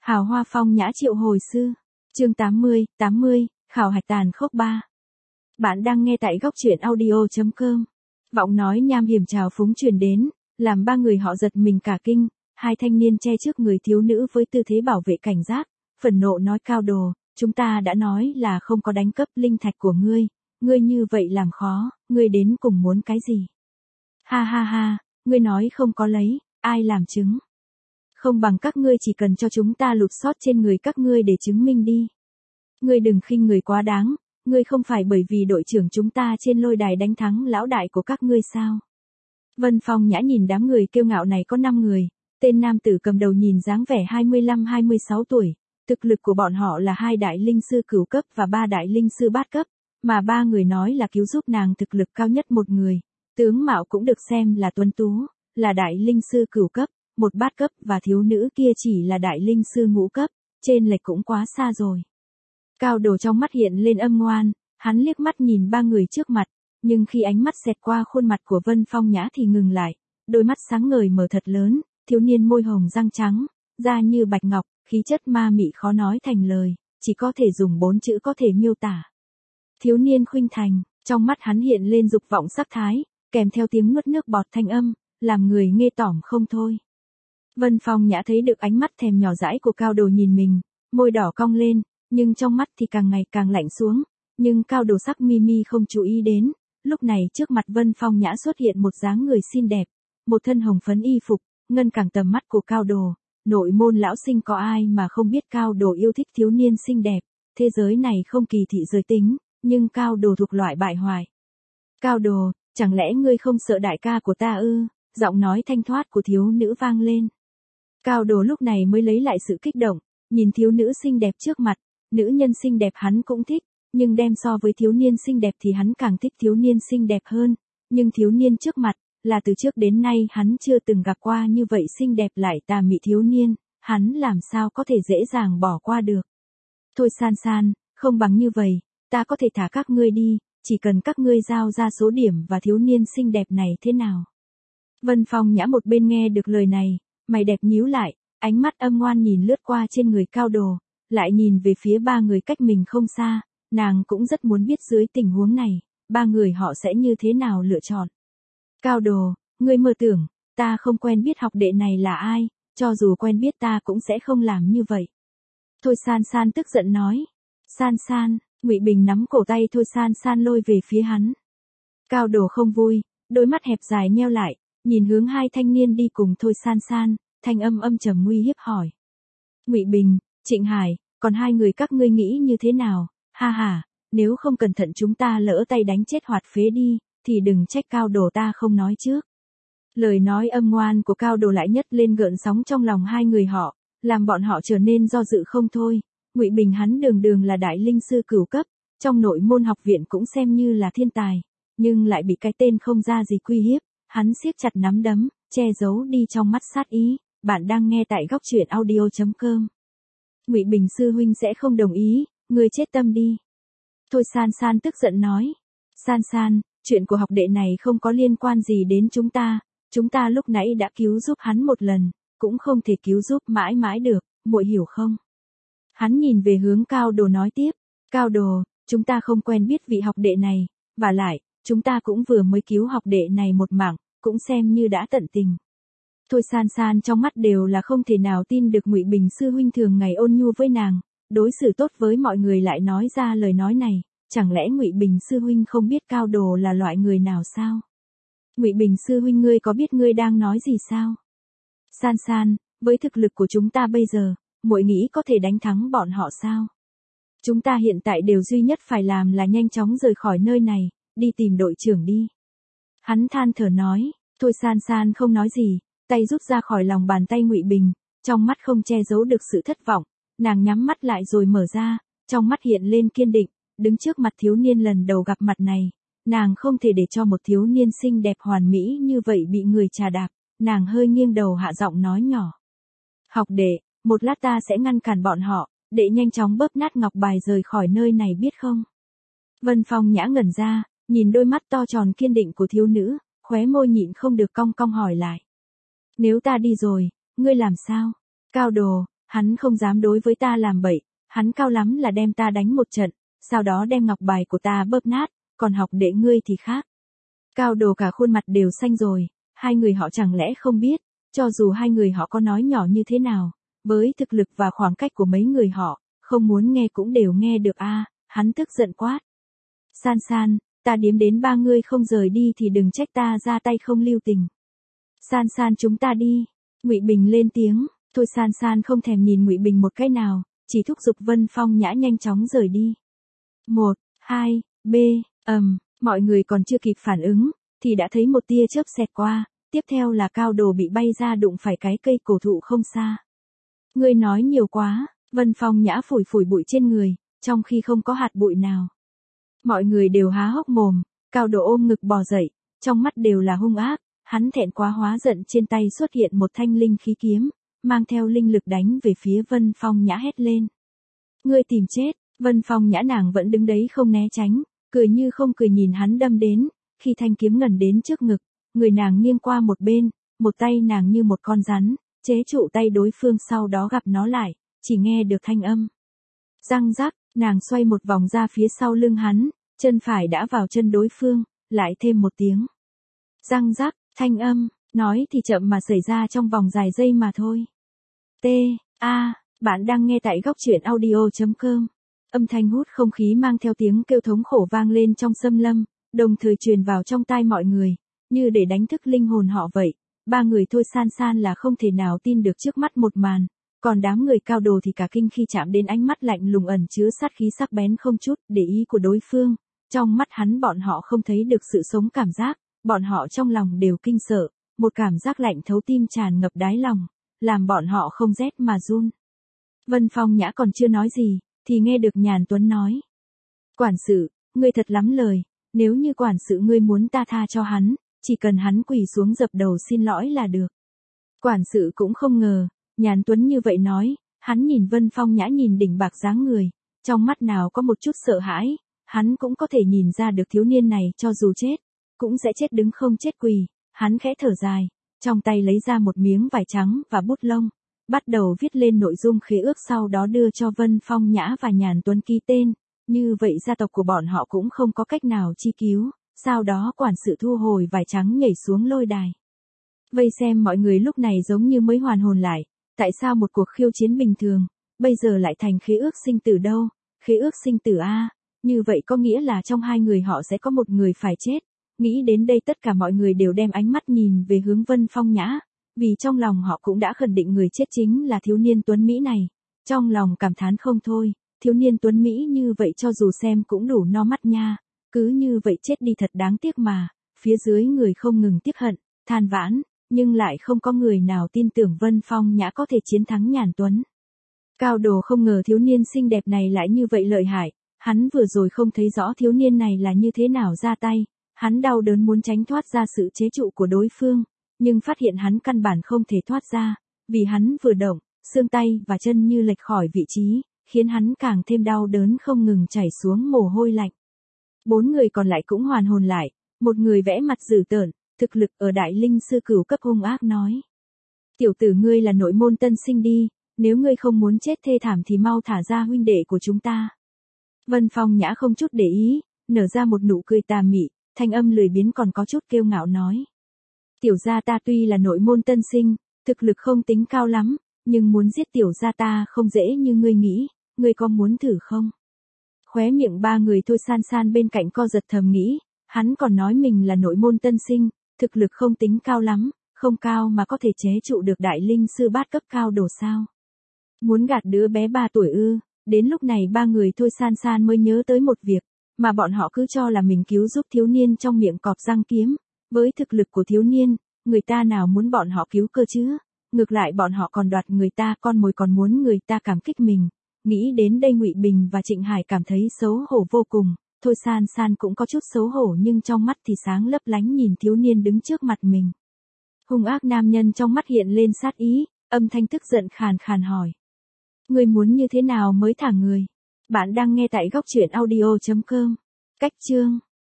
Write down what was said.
Hào hoa phong nhã triệu hồi sư. Chương 80, khảo hạch tàn khốc 3. Bạn đang nghe tại góc truyện audio.com. Giọng nói nham hiểm trào phúng truyền đến, làm ba người họ giật mình cả kinh. Hai thanh niên che trước người thiếu nữ với tư thế bảo vệ cảnh giác, phẫn nộ nói: Cao Đồ, chúng ta đã nói là không có đánh cắp linh thạch của ngươi, ngươi như vậy làm khó, ngươi đến cùng muốn cái gì? Ha ha ha, ngươi nói không có lấy, ai làm chứng? Không bằng các ngươi chỉ cần cho chúng ta lục soát trên người các ngươi để chứng minh đi. Ngươi đừng khinh người quá đáng, ngươi không phải bởi vì đội trưởng chúng ta trên lôi đài đánh thắng lão đại của các ngươi sao? Vân Phong Nhã nhìn đám người kiêu ngạo này có 5 người, tên nam tử cầm đầu nhìn dáng vẻ 25-26 tuổi, thực lực của bọn họ là 2 đại linh sư cửu cấp và 3 đại linh sư bát cấp, mà 3 người nói là cứu giúp nàng thực lực cao nhất một người, tướng mạo cũng được xem là tuấn tú, là đại linh sư cửu cấp, một bát cấp và thiếu nữ kia chỉ là đại linh sư ngũ cấp, trên lệch cũng quá xa rồi. Cao Đồ trong mắt hiện lên âm ngoan, hắn liếc mắt nhìn 3 người trước mặt, nhưng khi ánh mắt xẹt qua khuôn mặt của Vân Phong Nhã thì ngừng lại, đôi mắt sáng ngời mở thật lớn, thiếu niên môi hồng răng trắng, da như bạch ngọc, khí chất ma mị khó nói thành lời, chỉ có thể dùng 4 chữ có thể miêu tả. Thiếu niên khuynh thành, trong mắt hắn hiện lên dục vọng sắc thái, kèm theo tiếng nuốt nước bọt thanh âm, làm người nghe tỏm không thôi. Vân Phong Nhã thấy được ánh mắt thèm nhỏ dãi của Cao Đồ nhìn mình, môi đỏ cong lên, nhưng trong mắt thì càng ngày càng lạnh xuống, nhưng Cao Đồ sắc mi không chú ý đến, lúc này trước mặt Vân Phong Nhã xuất hiện một dáng người xinh đẹp, một thân hồng phấn y phục, ngân cảng tầm mắt của Cao Đồ, nội môn lão sinh có ai mà không biết Cao Đồ yêu thích thiếu niên xinh đẹp, thế giới này không kỳ thị giới tính, nhưng Cao Đồ thuộc loại bại hoại. Cao Đồ, chẳng lẽ ngươi không sợ đại ca của ta ư? Giọng nói thanh thoát của thiếu nữ vang lên. Cao Đồ lúc này mới lấy lại sự kích động, nhìn thiếu nữ xinh đẹp trước mặt, nữ nhân xinh đẹp hắn cũng thích, nhưng đem so với thiếu niên xinh đẹp thì hắn càng thích thiếu niên xinh đẹp hơn, nhưng thiếu niên trước mặt, là từ trước đến nay hắn chưa từng gặp qua như vậy xinh đẹp lại tà mị thiếu niên, hắn làm sao có thể dễ dàng bỏ qua được. Thôi San San, không bằng như vậy, ta có thể thả các ngươi đi, chỉ cần các ngươi giao ra số điểm và thiếu niên xinh đẹp này thế nào. Vân Phong Nhã một bên nghe được lời này, mày đẹp nhíu lại, ánh mắt âm ngoan nhìn lướt qua trên người Cao Đồ, lại nhìn về phía 3 người cách mình không xa, nàng cũng rất muốn biết dưới tình huống này, 3 người họ sẽ như thế nào lựa chọn. Cao Đồ, ngươi mơ tưởng, ta không quen biết học đệ này là ai, cho dù quen biết ta cũng sẽ không làm như vậy. Thôi San San tức giận nói. San San, Ngụy Bình nắm cổ tay Thôi San San lôi về phía hắn. Cao Đồ không vui, đôi mắt hẹp dài nheo lại, nhìn hướng 2 thanh niên đi cùng Thôi San San, thanh âm trầm nguy hiếp hỏi. Ngụy Bình, Trịnh Hải, còn 2 người các ngươi nghĩ như thế nào? Ha ha, nếu không cẩn thận chúng ta lỡ tay đánh chết hoạt phế đi, thì đừng trách Cao Đồ ta không nói trước. Lời nói âm ngoan của Cao Đồ lại nhất lên gợn sóng trong lòng 2 người họ, làm bọn họ trở nên do dự không thôi. Ngụy Bình hắn đường là đại linh sư cửu cấp, trong nội môn học viện cũng xem như là thiên tài, nhưng lại bị cái tên không ra gì uy hiếp, hắn siết chặt nắm đấm, che giấu đi trong mắt sát ý. Bạn đang nghe tại góc truyện audio.com. Ngụy Bình sư huynh sẽ không đồng ý, ngươi chết tâm đi. Thôi San San tức giận nói. San San, chuyện của học đệ này không có liên quan gì đến chúng ta lúc nãy đã cứu giúp hắn một lần, cũng không thể cứu giúp mãi mãi được, muội hiểu không? Hắn nhìn về hướng Cao Đồ nói tiếp. Cao Đồ, chúng ta không quen biết vị học đệ này, và lại, chúng ta cũng vừa mới cứu học đệ này một mạng, cũng xem như đã tận tình. Thôi San San trong mắt đều là không thể nào tin được Ngụy Bình sư huynh thường ngày ôn nhu với nàng, đối xử tốt với mọi người lại nói ra lời nói này, chẳng lẽ Ngụy Bình sư huynh không biết Cao Đồ là loại người nào sao? Ngụy Bình sư huynh ngươi có biết ngươi đang nói gì sao? San San, với thực lực của chúng ta bây giờ, muội nghĩ có thể đánh thắng bọn họ sao? Chúng ta hiện tại điều duy nhất phải làm là nhanh chóng rời khỏi nơi này, đi tìm đội trưởng đi. Hắn than thở nói. Thôi San San không nói gì, tay rút ra khỏi lòng bàn tay Ngụy Bình, trong mắt không che giấu được sự thất vọng, nàng nhắm mắt lại rồi mở ra, trong mắt hiện lên kiên định, đứng trước mặt thiếu niên lần đầu gặp mặt này, nàng không thể để cho một thiếu niên xinh đẹp hoàn mỹ như vậy bị người trà đạp, nàng hơi nghiêng đầu hạ giọng nói nhỏ. Học đệ, một lát ta sẽ ngăn cản bọn họ, đệ nhanh chóng bóp nát ngọc bài rời khỏi nơi này biết không? Vân Phong Nhã ngẩn ra, nhìn đôi mắt to tròn kiên định của thiếu nữ, khóe môi nhịn không được cong cong hỏi lại. Nếu ta đi rồi, ngươi làm sao? Cao Đồ, Hắn không dám đối với ta làm bậy, hắn cao lắm là đem ta đánh một trận, sau đó đem ngọc bài của ta bóp nát, còn học đệ ngươi thì khác. Cao Đồ cả khuôn mặt đều xanh rồi, hai người họ chẳng lẽ không biết, cho dù hai người họ có nói nhỏ như thế nào, với thực lực và khoảng cách của mấy người họ, không muốn nghe cũng đều nghe được a. Hắn tức giận quát. San San, ta đếm đến 3 ngươi không rời đi thì đừng trách ta ra tay không lưu tình. San San chúng ta đi. Ngụy Bình lên tiếng, thôi San San không thèm nhìn Ngụy Bình một cái nào, chỉ thúc giục Vân Phong Nhã nhanh chóng rời đi. 1, 2, B, mọi người còn chưa kịp phản ứng, thì đã thấy một tia chớp xẹt qua, tiếp theo là Cao Đồ bị bay ra đụng phải cái cây cổ thụ không xa. Ngươi nói nhiều quá, Vân Phong Nhã phủi phủi bụi trên người, trong khi không có hạt bụi nào. Mọi người đều há hốc mồm, Cao Đồ ôm ngực bò dậy, trong mắt đều là hung ác, hắn thẹn quá hóa giận trên tay xuất hiện một thanh linh khí kiếm, mang theo linh lực đánh về phía Vân Phong Nhã hét lên. Ngươi tìm chết, Vân Phong Nhã nàng vẫn đứng đấy không né tránh, cười như không cười nhìn hắn đâm đến, khi thanh kiếm ngần đến trước ngực, người nàng nghiêng qua một bên, một tay nàng như một con rắn, chế trụ tay đối phương sau đó gặp nó lại, chỉ nghe được thanh âm. Răng rắc, nàng xoay một vòng ra phía sau lưng hắn, chân phải đã vào chân đối phương, lại thêm một tiếng. Răng rắc, thanh âm, nói thì chậm mà xảy ra trong vòng vài giây mà thôi. Bạn đang nghe tại góc truyện audio.com. Âm thanh hút không khí mang theo tiếng kêu thống khổ vang lên trong xâm lâm, đồng thời truyền vào trong tai mọi người, như để đánh thức linh hồn họ vậy. Ba người thôi San San là không thể nào tin được trước mắt một màn, còn đám người Cao Đồ thì cả kinh khi chạm đến ánh mắt lạnh lùng ẩn chứa sát khí sắc bén không chút để ý của đối phương. Trong mắt hắn bọn họ không thấy được sự sống cảm giác, bọn họ trong lòng đều kinh sợ, một cảm giác lạnh thấu tim tràn ngập đáy lòng, làm bọn họ không rét mà run. Vân Phong Nhã còn chưa nói gì, thì nghe được Nhàn Tuấn nói. Quản sự, ngươi thật lắm lời, nếu như quản sự ngươi muốn ta tha cho hắn, chỉ cần hắn quỳ xuống dập đầu xin lỗi là được. Quản sự cũng không ngờ, Nhàn Tuấn như vậy nói, hắn nhìn Vân Phong Nhã nhìn đỉnh bạc dáng người, trong mắt nào có một chút sợ hãi, hắn cũng có thể nhìn ra được thiếu niên này cho dù chết, cũng sẽ chết đứng không chết quỳ, hắn khẽ thở dài, trong tay lấy ra một miếng vải trắng và bút lông, bắt đầu viết lên nội dung khế ước sau đó đưa cho Vân Phong Nhã và Nhàn Tuấn ký tên, như vậy gia tộc của bọn họ cũng không có cách nào chi cứu, sau đó quản sự thu hồi vải trắng nhảy xuống lôi đài. Vây xem mọi người lúc này giống như mới hoàn hồn lại, tại sao một cuộc khiêu chiến bình thường, bây giờ lại thành khế ước sinh tử đâu, khế ước sinh tử a, như vậy có nghĩa là trong hai người họ sẽ có một người phải chết. Nghĩ đến đây tất cả mọi người đều đem ánh mắt nhìn về hướng Vân Phong Nhã, vì trong lòng họ cũng đã khẳng định người chết chính là thiếu niên tuấn Mỹ này. Trong lòng cảm thán không thôi, thiếu niên tuấn Mỹ như vậy cho dù xem cũng đủ no mắt nha, cứ như vậy chết đi thật đáng tiếc mà, phía dưới người không ngừng tiếc hận, than vãn, nhưng lại không có người nào tin tưởng Vân Phong Nhã có thể chiến thắng Nhàn Tuấn. Cao Đồ không ngờ thiếu niên xinh đẹp này lại như vậy lợi hại, hắn vừa rồi không thấy rõ thiếu niên này là như thế nào ra tay. Hắn đau đớn muốn tránh thoát ra sự chế trụ của đối phương, nhưng phát hiện hắn căn bản không thể thoát ra, vì hắn vừa động, xương tay và chân như lệch khỏi vị trí, khiến hắn càng thêm đau đớn không ngừng chảy xuống mồ hôi lạnh. 4 người còn lại cũng hoàn hồn lại, một người vẽ mặt dữ tợn, thực lực ở đại linh sư cửu cấp hung ác nói. Tiểu tử ngươi là nội môn tân sinh đi, nếu ngươi không muốn chết thê thảm thì mau thả ra huynh đệ của chúng ta. Vân Phong Nhã không chút để ý, nở ra một nụ cười tà mị. Thanh âm lười biếng còn có chút kiêu ngạo nói. Tiểu gia ta tuy là nội môn tân sinh, thực lực không tính cao lắm, nhưng muốn giết tiểu gia ta không dễ như ngươi nghĩ, ngươi có muốn thử không? Khóe miệng ba người thôi San San bên cạnh co giật thầm nghĩ, hắn còn nói mình là nội môn tân sinh, thực lực không tính cao lắm, không cao mà có thể chế trụ được đại linh sư bát cấp Cao Đồ sao? Muốn gạt đứa bé 3 tuổi ư? Đến lúc này ba người thôi San San mới nhớ tới một việc. Mà bọn họ cứ cho là mình cứu giúp thiếu niên trong miệng cọp răng kiếm, với thực lực của thiếu niên, người ta nào muốn bọn họ cứu cơ chứ, ngược lại bọn họ còn đoạt người ta con mồi còn muốn người ta cảm kích mình. Nghĩ đến đây Ngụy Bình và Trịnh Hải cảm thấy xấu hổ vô cùng, thôi San San cũng có chút xấu hổ nhưng trong mắt thì sáng lấp lánh nhìn thiếu niên đứng trước mặt mình. Hung ác nam nhân trong mắt hiện lên sát ý, âm thanh tức giận khàn khàn hỏi. Người muốn như thế nào mới thả người? Bạn đang nghe tại góc truyện audio.com. Cách chương